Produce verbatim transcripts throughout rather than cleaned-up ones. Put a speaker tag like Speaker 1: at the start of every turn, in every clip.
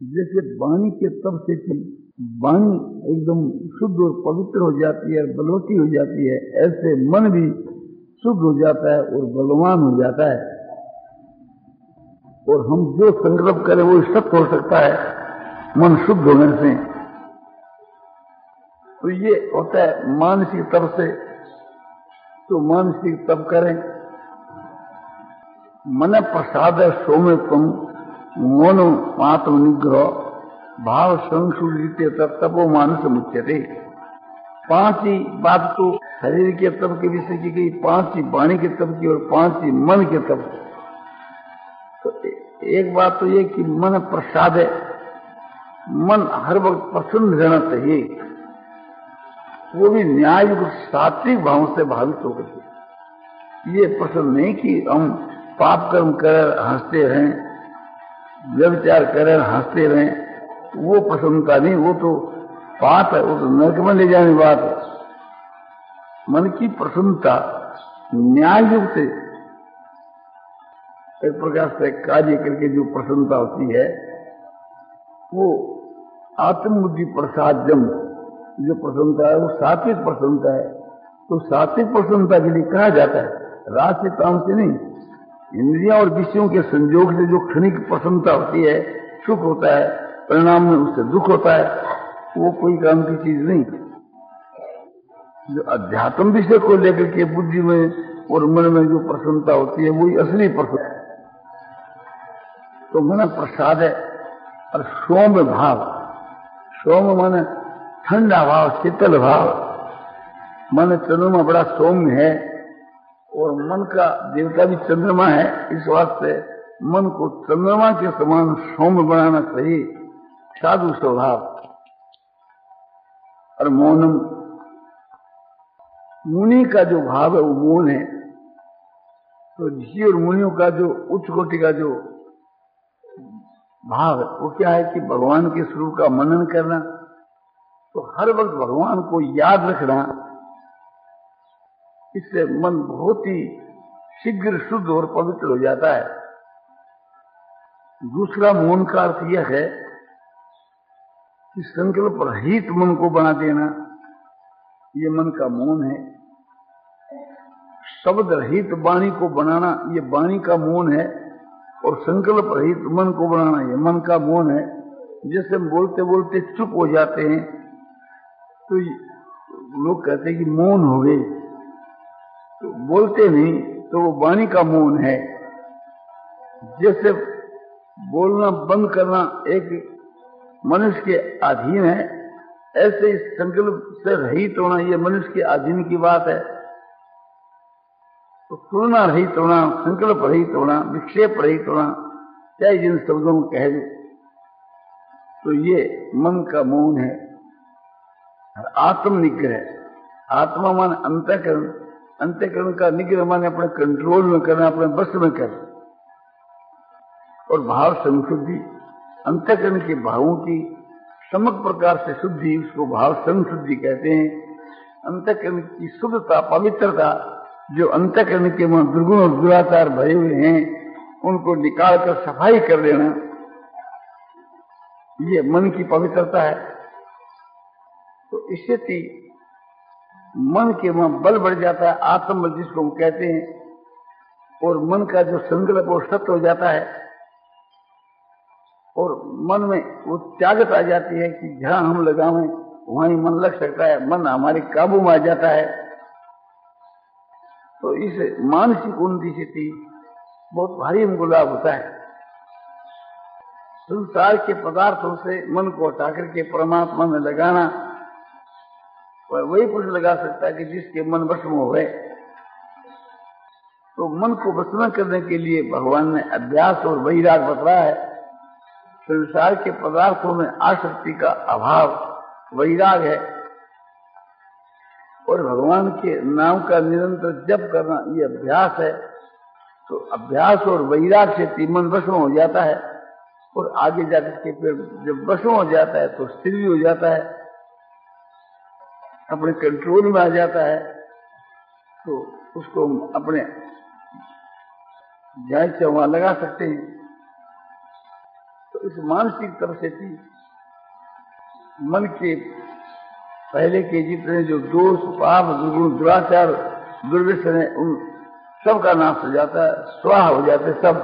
Speaker 1: जैसे वाणी के तप से थी, वाणी एकदम शुद्ध और पवित्र हो जाती है, बलवती हो जाती है, ऐसे मन भी शुद्ध हो जाता है और बलवान हो जाता है। और हम जो संकल्प करें वो सत्य हो सकता है मन शुद्ध होने से। तो ये होता है मानसिक तप से। तो मानसिक तप करें। मन प्रसाद सौम्य तुम मोनो आत्म निग्रह भाव संशुद्धिते तपो मानस मुच्यते। पांच ही बात तो शरीर के तप के विषय की गई, पांच ही वाणी के तप की और पांच ही मन के तप। तो एक बात तो ये कि मन प्रसाद है, मन हर वक्त प्रसन्न रहना चाहिए, वो भी न्याय सात्विक भाव से भावित होकर के। ये पसंद नहीं कि हम पाप कर्म कर हंसते रहें, व्यभिचार करें हंसते रहें, वो पसंदता नहीं, वो तो पाप है, वो तो नरक में ले जाने बात है। मन की प्रसन्नता न्याय युक्त से एक प्रकार से कार्य करके जो प्रसन्नता होती है वो आत्मबुद्धि प्रसादम जो प्रसन्नता है वो सात्विक प्रसन्नता है। तो सात्विक प्रसन्नता के लिए कहा जाता है राज से काम से नहीं, इंद्रियां और विषयों के संयोग से जो क्षणिक प्रसन्नता होती है, सुख होता है, परिणाम में उससे दुख होता है, वो कोई काम की चीज नहीं। जो अध्यात्म विषय को लेकर के बुद्धि में और मन में जो प्रसन्नता होती है वही असली प्रसन्नता। तो मन प्रसाद है। और सौम्य भाव, सौम्य मन ठंडा भाव, शीतल भाव। मन चंद्रमा बड़ा सौम्य है और मन का देवता भी चंद्रमा है, इस वास्ते मन को चंद्रमा के समान सौम्य बनाना चाहिए, साधु स्वभाव। और मौनम, मुनि का जो भाव है वो मौन है। तो ऋषि और मुनियों का जो उच्च कोटि का जो भाव है वो क्या है कि भगवान के स्वरूप का मनन करना। तो हर वक्त भगवान को याद रखना, इससे मन बहुत ही शीघ्र शुद्ध और पवित्र हो जाता है। दूसरा मौन का अर्थ यह है कि संकल्प रहित मन को बना देना, ये मन का मौन है। शब्द रहित वाणी को बनाना, ये वाणी का मौन है। और संकल्प रहित मन को बनाना, ये मन का मौन है। जैसे हम बोलते बोलते चुप हो जाते हैं तो लोग कहते हैं कि मौन हो गए, तो बोलते नहीं तो वो वाणी का मौन है। जैसे बोलना बंद करना एक मनुष्य के अधीन है, ऐसे इस संकल्प से रहित होना ये मनुष्य के अधीन की बात है। तो तुलना रहित होना, संकल्प रहित होना, विक्षेप रहित होना, चाहे जिन शब्दों में कह दे, तो ये मन का मौन है। आत्म निग्रह, आत्मा मान अंतःकरण, अंतःकरण का निग्रह माने अपने कंट्रोल में करना, अपने बस में करना। और भाव संशुद्धि, अंतःकरण के भावों की समग्र प्रकार से शुद्धि, उसको भाव संशुद्धि कहते हैं। अंतःकरण की शुद्धता, पवित्रता, जो अंतःकरण के मन दुर्गुण और दुराचार भरे हुए हैं उनको निकालकर सफाई कर देना, ये मन की पवित्रता है। तो इससे थी मन के वहां बल बढ़ जाता है, आत्मबल जिसको हम कहते हैं। और मन का जो संकल्प वो सत्य हो जाता है और मन में वो त्यागत आ जाती है कि जहां हम लगावें वहां ही मन लग सकता है, मन हमारे काबू में आ जाता है। तो इस मानसिक उन्नति से थी बहुत भारी हमको लाभ होता है। संसार के पदार्थों से मन को हटा करके परमात्मा में लगाना, और वही पुरुष लगा सकता है कि जिसके मन वश में हो गए। तो मन को वश में करने के लिए भगवान ने अभ्यास और वैराग बतलाया है। संसार के पदार्थों में आसक्ति का अभाव वैराग है, और भगवान के नाम का निरंतर जप करना ये अभ्यास है। तो अभ्यास और वैराग से मन वश में हो जाता है, और आगे जाकर के फिर जब वश में हो जाता है तो स्थिर भी हो जाता है, अपने कंट्रोल में आ जाता है। तो उसको अपने जहाँ से वहां लगा सकते हैं। तो इस मानसिक तरफ से थी, मन के पहले के जितने जो दोष, पाप, दुर्गुण, दुराचार, दुर्व्यसन है, उन सब का नाश हो जाता है, स्वाहा हो जाते सब।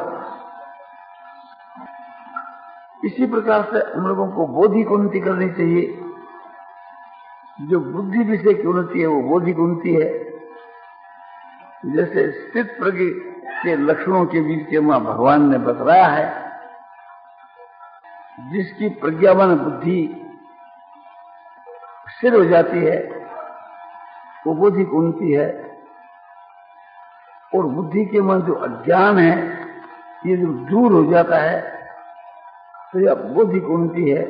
Speaker 1: इसी प्रकार से हम लोगों को बौद्धिक उन्नति करनी चाहिए। जो बुद्धि विषय की उन्नति है वो बौद्धिक उन्नति है। जैसे स्थित प्रज्ञ के लक्षणों के बीच के वहां भगवान ने बतलाया है, जिसकी प्रज्ञावान बुद्धि स्थिर हो जाती है वो बौद्धिक उन्नति है। और बुद्धि के मन जो अज्ञान है ये जो दूर हो जाता है तो यह बौद्धिक उन्नति है।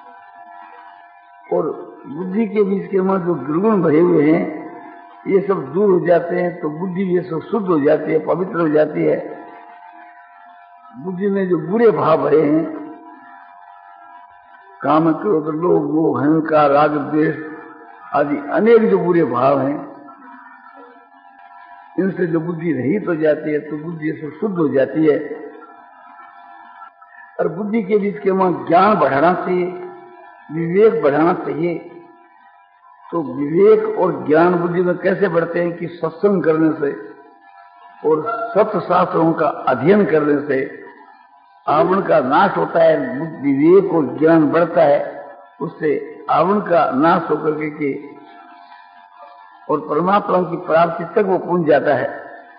Speaker 1: और बुद्धि के बीच के मन जो दुर्गुण भरे हुए हैं ये सब दूर हो जाते हैं तो बुद्धि ये सब शुद्ध हो जाती है, पवित्र हो जाती है। बुद्धि में जो बुरे भाव भरे हैं, काम, क्रोध, लोभ, मोह, अहंकार, राग, द्वेष आदि अनेक जो बुरे भाव हैं, इनसे जो बुद्धि रहित हो जाती है तो बुद्धि से शुद्ध हो जाती है। और बुद्धि के बीच के वहां ज्ञान बढ़ाना चाहिए, विवेक बढ़ाना चाहिए। तो विवेक और ज्ञान बुद्धि में कैसे बढ़ते हैं कि सत्संग करने से और सत्य शास्त्रों का अध्ययन करने से आवरण का नाश होता है, विवेक और ज्ञान बढ़ता है, उससे आवरण का नाश होकर के, के और परमात्मा की प्राप्ति तक वो पहुंच जाता है।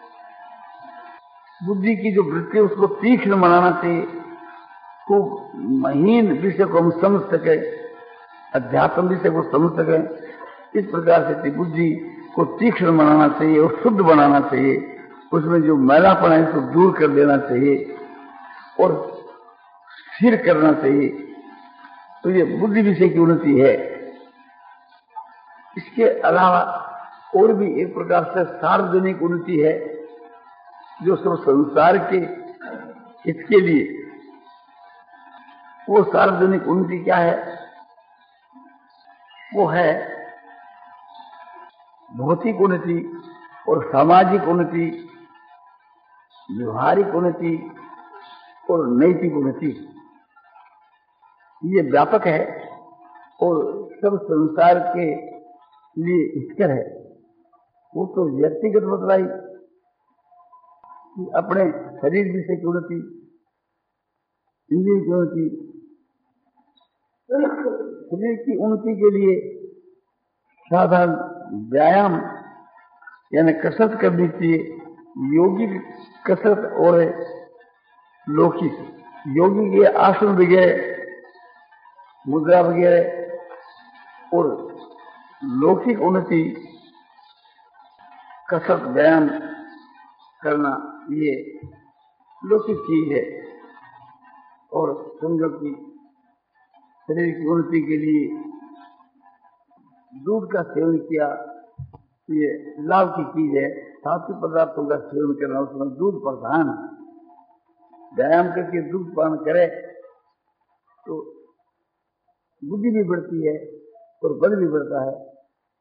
Speaker 1: बुद्धि की जो वृत्ति उसको तीक्ष्ण बनाना चाहिए, खूब महीन विषय को हम समझ सके, अध्यात्म विषय को समझ सके। इस प्रकार से बुद्धि को तीक्ष्ण बनाना चाहिए और शुद्ध बनाना चाहिए। उसमें जो मैलापन है उसको दूर कर देना चाहिए और स्थिर करना चाहिए। तो ये बुद्धि विषय की उन्नति है। इसके अलावा और भी एक प्रकार से सार्वजनिक उन्नति है जो सब संसार के हित के लिए। वो सार्वजनिक उन्नति क्या है? वो है भौतिक उन्नति और सामाजिक उन्नति, व्यवहारिक उन्नति और नैतिक उन्नति। ये व्यापक है और सब संसार के लिए हितकर है। वो तो व्यक्तिगत बतलाई कि अपने शरीर विषय की उन्नति, इंद्रिय की उन्नति, शरीर की उन्नति के लिए साधारण व्यायाम यानी कसरत करनी चाहिए। योगिक कसरत और लौकिक, योगी के आसन वगैरह, मुद्रा वगैरह, और लौकिक उन्नति कसरत व्यायाम करना ये लौकिक चीज है। और समझो कि शरीर की उन्नति के लिए दूध का सेवन किया, ये लाभ की चीज है। सात्विक पदार्थों का सेवन करना, उसमें दूध प्रधान है। व्यायाम करके दूध पान करे तो बुद्धि भी बढ़ती है और बल भी बढ़ता है।